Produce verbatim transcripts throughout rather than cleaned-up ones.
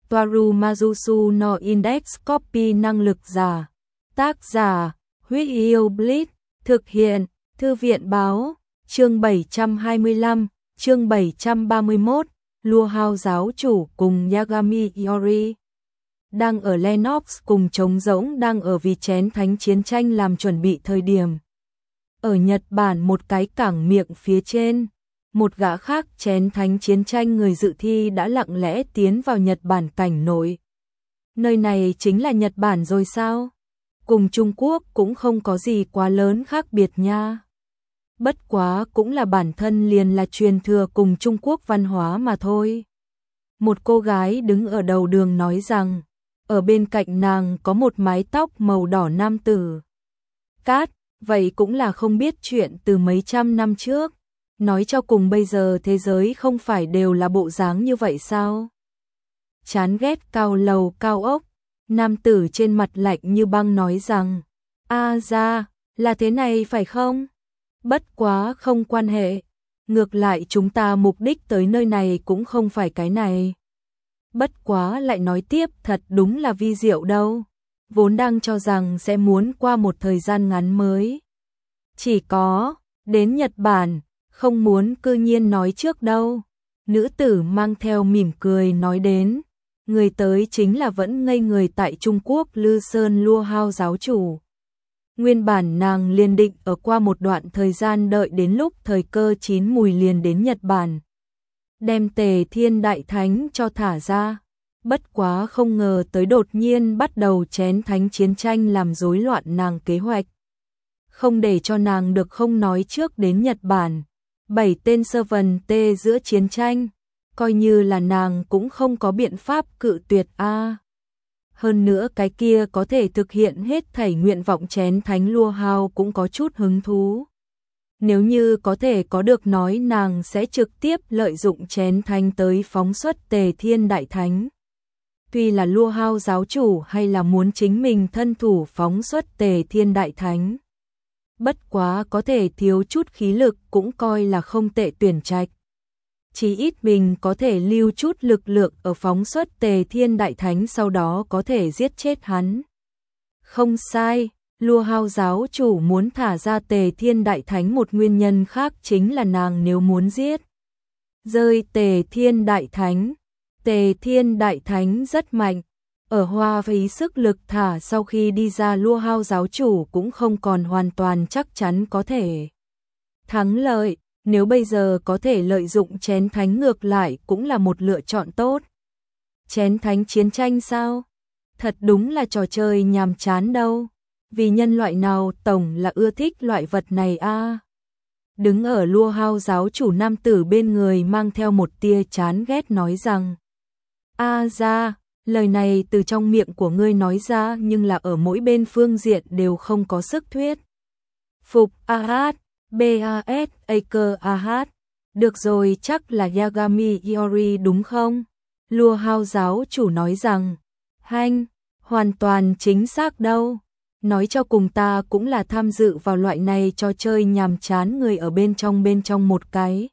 Toaru Majusu no Index Copy năng lực giả. Tác giả, Huyết Yêu Blitz, thực hiện, Thư viện báo, chương bảy trăm hai mươi lăm, chương bảy trăm ba mươi mốt, Lua Hao giáo chủ cùng Yagami Iori. Đang ở Lennox cùng trống rỗng đang ở vì chén thánh chiến tranh làm chuẩn bị thời điểm. Ở Nhật Bản một cái cảng miệng phía trên, một gã khác chén thánh chiến tranh người dự thi đã lặng lẽ tiến vào Nhật Bản cảnh nội. Nơi này chính là Nhật Bản rồi sao? Cùng Trung Quốc cũng không có gì quá lớn khác biệt nha. Bất quá cũng là bản thân liền là truyền thừa cùng Trung Quốc văn hóa mà thôi. Một cô gái đứng ở đầu đường nói rằng, ở bên cạnh nàng có một mái tóc màu đỏ nam tử. Cát, vậy cũng là không biết chuyện từ mấy trăm năm trước. Nói cho cùng bây giờ thế giới không phải đều là bộ dáng như vậy sao? Chán ghét cao lầu cao ốc, nam tử trên mặt lạnh như băng nói rằng, a ra, là thế này phải không? Bất quá không quan hệ, ngược lại chúng ta mục đích tới nơi này cũng không phải cái này. Bất quá lại nói tiếp thật đúng là vi diệu đâu, vốn đang cho rằng sẽ muốn qua một thời gian ngắn mới. Chỉ có, đến Nhật Bản, không muốn cư nhiên nói trước đâu. Nữ tử mang theo mỉm cười nói đến, người tới chính là vẫn ngây người tại Trung Quốc Lư Sơn Lua Hao giáo chủ. Nguyên bản nàng liền định ở qua một đoạn thời gian đợi đến lúc thời cơ chín mùi liền đến Nhật Bản. Đem Tề Thiên Đại Thánh cho thả ra. Bất quá không ngờ tới đột nhiên bắt đầu chén thánh chiến tranh làm rối loạn nàng kế hoạch. Không để cho nàng được không nói trước đến Nhật Bản. Bảy tên sơ vần tê giữa chiến tranh. Coi như là nàng cũng không có biện pháp cự tuyệt a. Hơn nữa cái kia có thể thực hiện hết thảy nguyện vọng chén thánh Lua Hao cũng có chút hứng thú. Nếu như có thể có được nói nàng sẽ trực tiếp lợi dụng chén thánh tới phóng xuất Tề Thiên Đại Thánh. Tuy là Lua Hao giáo chủ hay là muốn chính mình thân thủ phóng xuất Tề Thiên Đại Thánh. Bất quá có thể thiếu chút khí lực cũng coi là không tệ tuyển trạch. Chỉ ít mình có thể lưu chút lực lượng ở phóng xuất Tề Thiên Đại Thánh sau đó có thể giết chết hắn. Không sai, Lua Hao giáo chủ muốn thả ra Tề Thiên Đại Thánh một nguyên nhân khác chính là nàng nếu muốn giết. Rơi Tề Thiên Đại Thánh. Tề Thiên Đại Thánh rất mạnh. Ở hoa phí sức lực thả sau khi đi ra Lua Hao giáo chủ cũng không còn hoàn toàn chắc chắn có thể thắng lợi. Nếu bây giờ có thể lợi dụng chén thánh ngược lại cũng là một lựa chọn tốt. Chén thánh chiến tranh sao? Thật đúng là trò chơi nhàm chán đâu. Vì nhân loại nào tổng là ưa thích loại vật này a. Đứng ở Lua Hao giáo chủ nam tử bên người mang theo một tia chán ghét nói rằng, a ra, lời này từ trong miệng của ngươi nói ra nhưng là ở mỗi bên phương diện đều không có sức thuyết. Phục a hát. B A S A K A H. Được rồi, chắc là Yagami Iori đúng không? Lua Hao giáo chủ nói rằng, hanh, hoàn toàn chính xác đâu. Nói cho cùng ta cũng là tham dự vào loại này trò chơi nhàm chán người ở bên trong bên trong một cái.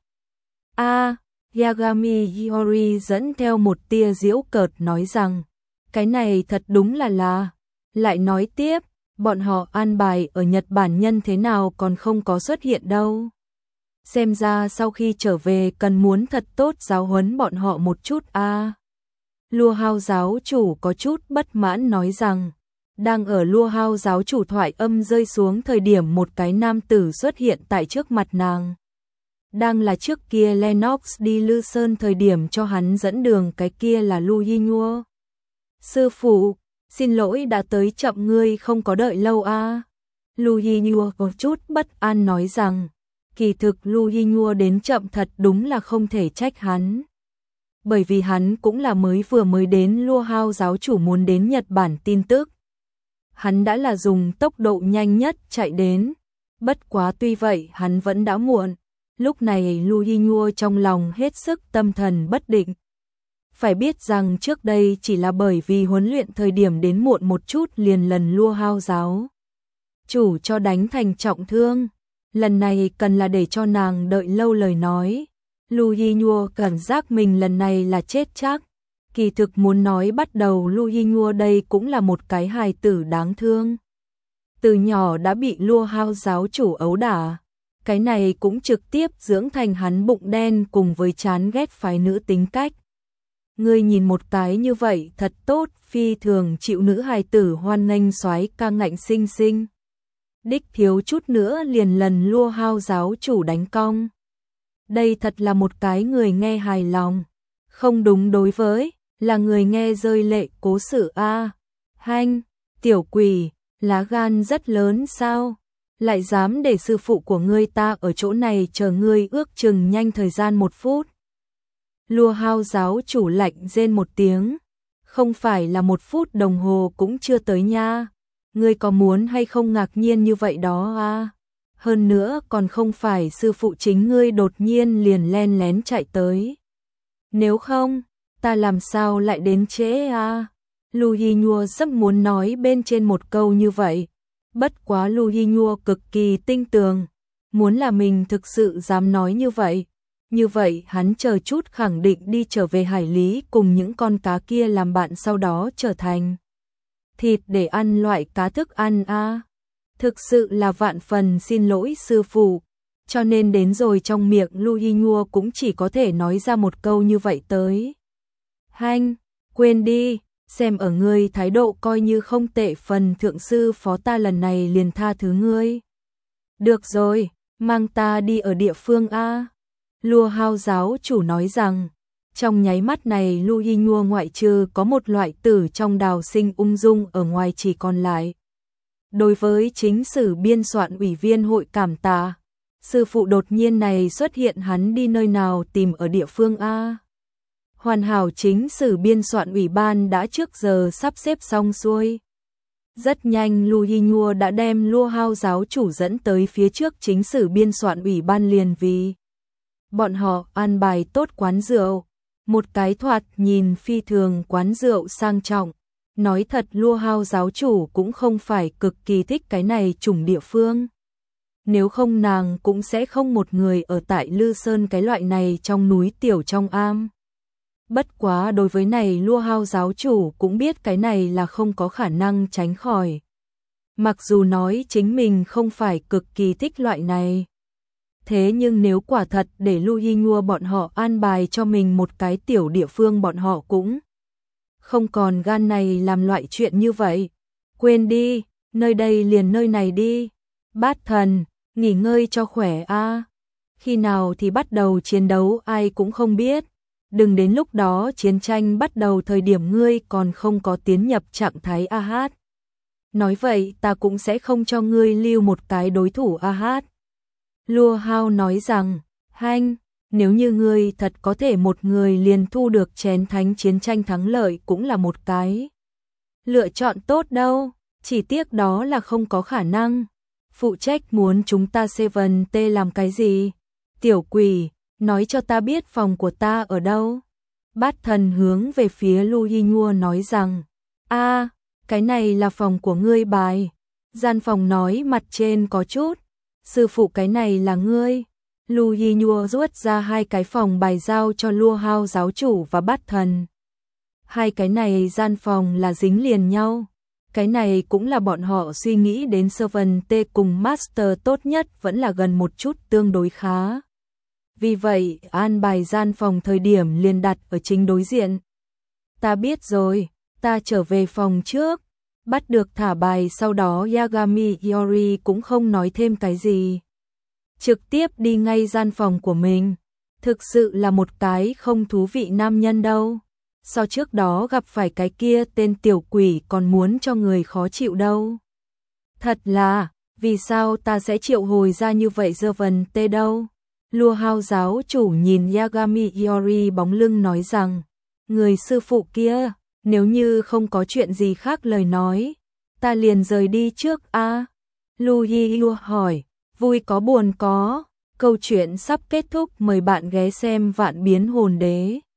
A, Yagami Iori dẫn theo một tia giễu cợt nói rằng, cái này thật đúng là là. Lại nói tiếp, bọn họ an bài ở Nhật Bản nhân thế nào còn không có xuất hiện đâu. Xem ra sau khi trở về cần muốn thật tốt giáo huấn bọn họ một chút a. À. Lua Hao giáo chủ có chút bất mãn nói rằng, đang ở Lua Hao giáo chủ thoại âm rơi xuống thời điểm một cái nam tử xuất hiện tại trước mặt nàng. Đang là trước kia Lennox đi Lư Sơn thời điểm cho hắn dẫn đường cái kia là Lu Yinhua. Sư phụ, xin lỗi đã tới chậm ngươi không có đợi lâu a. À. Lu Yinhua có chút bất an nói rằng, kỳ thực Lu Yinhua đến chậm thật đúng là không thể trách hắn. Bởi vì hắn cũng là mới vừa mới đến Lua Hao giáo chủ muốn đến Nhật Bản tin tức. Hắn đã là dùng tốc độ nhanh nhất chạy đến. Bất quá tuy vậy hắn vẫn đã muộn. Lúc này Lu Yinhua trong lòng hết sức tâm thần bất định. Phải biết rằng trước đây chỉ là bởi vì huấn luyện thời điểm đến muộn một chút liền lần Lua Hao giáo chủ cho đánh thành trọng thương. Lần này cần là để cho nàng đợi lâu lời nói. Lu Yinhua cảm giác mình lần này là chết chắc. Kỳ thực muốn nói bắt đầu Lu Yinghua đây cũng là một cái hài tử đáng thương. Từ nhỏ đã bị Lua Hao giáo chủ ấu đả. Cái này cũng trực tiếp dưỡng thành hắn bụng đen cùng với chán ghét phái nữ tính cách. Ngươi nhìn một cái như vậy thật tốt, phi thường chịu nữ hài tử hoan nghênh soái ca ngạnh sinh sinh. Đích thiếu chút nữa liền lần Lua Hao giáo chủ đánh cong. Đây thật là một cái người nghe hài lòng. Không đúng đối với, là người nghe rơi lệ cố sự a. Hanh, tiểu quỷ, lá gan rất lớn sao? Lại dám để sư phụ của ngươi ta ở chỗ này chờ ngươi ước chừng nhanh thời gian một phút. Lua Hao giáo chủ lạnh rên một tiếng. Không phải là một phút đồng hồ cũng chưa tới nha. Ngươi có muốn hay không ngạc nhiên như vậy đó à? Hơn nữa còn không phải sư phụ chính ngươi đột nhiên liền len lén chạy tới. Nếu không, ta làm sao lại đến trễ à? Lu Yinghua rất muốn nói bên trên một câu như vậy. Bất quá Lu Yinghua cực kỳ tinh tường. Muốn là mình thực sự dám nói như vậy. Như vậy hắn chờ chút khẳng định đi trở về hải lý cùng những con cá kia làm bạn, sau đó trở thành thịt để ăn loại cá thức ăn a. À. Thực sự là vạn phần xin lỗi sư phụ. Cho nên đến rồi trong miệng Lu Yinghua cũng chỉ có thể nói ra một câu như vậy tới. Hanh, quên đi, xem ở ngươi thái độ coi như không tệ, phần thượng sư phó ta lần này liền tha thứ ngươi. Được rồi, mang ta đi ở địa phương a. Lua Hao giáo chủ nói rằng, trong nháy mắt này Lu Yinghua ngoại trừ có một loại tử trong đào sinh ung dung ở ngoài chỉ còn lại. Đối với chính sử biên soạn ủy viên hội cảm tạ, sư phụ đột nhiên này xuất hiện hắn đi nơi nào tìm ở địa phương a. Hoàn hảo chính sử biên soạn ủy ban đã trước giờ sắp xếp xong xuôi. Rất nhanh Lu Yinghua đã đem Lua Hao giáo chủ dẫn tới phía trước chính sử biên soạn ủy ban liền vì bọn họ an bài tốt quán rượu, một cái thoạt nhìn phi thường quán rượu sang trọng. Nói thật Lua Hao giáo chủ cũng không phải cực kỳ thích cái này chủng địa phương. Nếu không nàng cũng sẽ không một người ở tại Lư Sơn cái loại này trong núi tiểu trong am. Bất quá đối với này Lua Hao giáo chủ cũng biết cái này là không có khả năng tránh khỏi. Mặc dù nói chính mình không phải cực kỳ thích loại này. Thế nhưng nếu quả thật để Lu Yinghua bọn họ an bài cho mình một cái tiểu địa phương, bọn họ cũng không còn gan này làm loại chuyện như vậy. Quên đi, nơi đây liền nơi này đi. Bát thần, nghỉ ngơi cho khỏe a. Khi nào thì bắt đầu chiến đấu ai cũng không biết. Đừng đến lúc đó chiến tranh bắt đầu thời điểm ngươi còn không có tiến nhập trạng thái a hát. Nói vậy ta cũng sẽ không cho ngươi lưu một cái đối thủ a hát. Lua Hao nói rằng, hanh, nếu như ngươi thật có thể một người liền thu được chén thánh chiến tranh thắng lợi cũng là một cái lựa chọn tốt đâu, chỉ tiếc đó là không có khả năng. Phụ trách muốn chúng ta Seven T làm cái gì? Tiểu quỷ, nói cho ta biết phòng của ta ở đâu. Bát thần hướng về phía Lu Yinghua nói rằng, a, cái này là phòng của ngươi bài. Gian phòng nói mặt trên có chút. Sư phụ cái này là ngươi. Lu Yinghua rút ra hai cái phòng bài giao cho Lua Hao giáo chủ và Bát thần. Hai cái này gian phòng là dính liền nhau. Cái này cũng là bọn họ suy nghĩ đến Seven T cùng Master tốt nhất vẫn là gần một chút tương đối khá. Vì vậy an bài gian phòng thời điểm liền đặt ở chính đối diện. Ta biết rồi, ta trở về phòng trước. Bắt được thả bài sau đó Yagami Iori cũng không nói thêm cái gì. Trực tiếp đi ngay gian phòng của mình. Thực sự là một cái không thú vị nam nhân đâu. So trước đó gặp phải cái kia tên tiểu quỷ còn muốn cho người khó chịu đâu. Thật là, vì sao ta sẽ triệu hồi ra như vậy dơ vần tê đâu. Lua Hao giáo chủ nhìn Yagami Iori bóng lưng nói rằng, người sư phụ kia, nếu như không có chuyện gì khác lời nói, ta liền rời đi trước a. À? Lu Yinghua hỏi, vui có buồn có, câu chuyện sắp kết thúc, mời bạn ghé xem Vạn Biến Hồn Đế.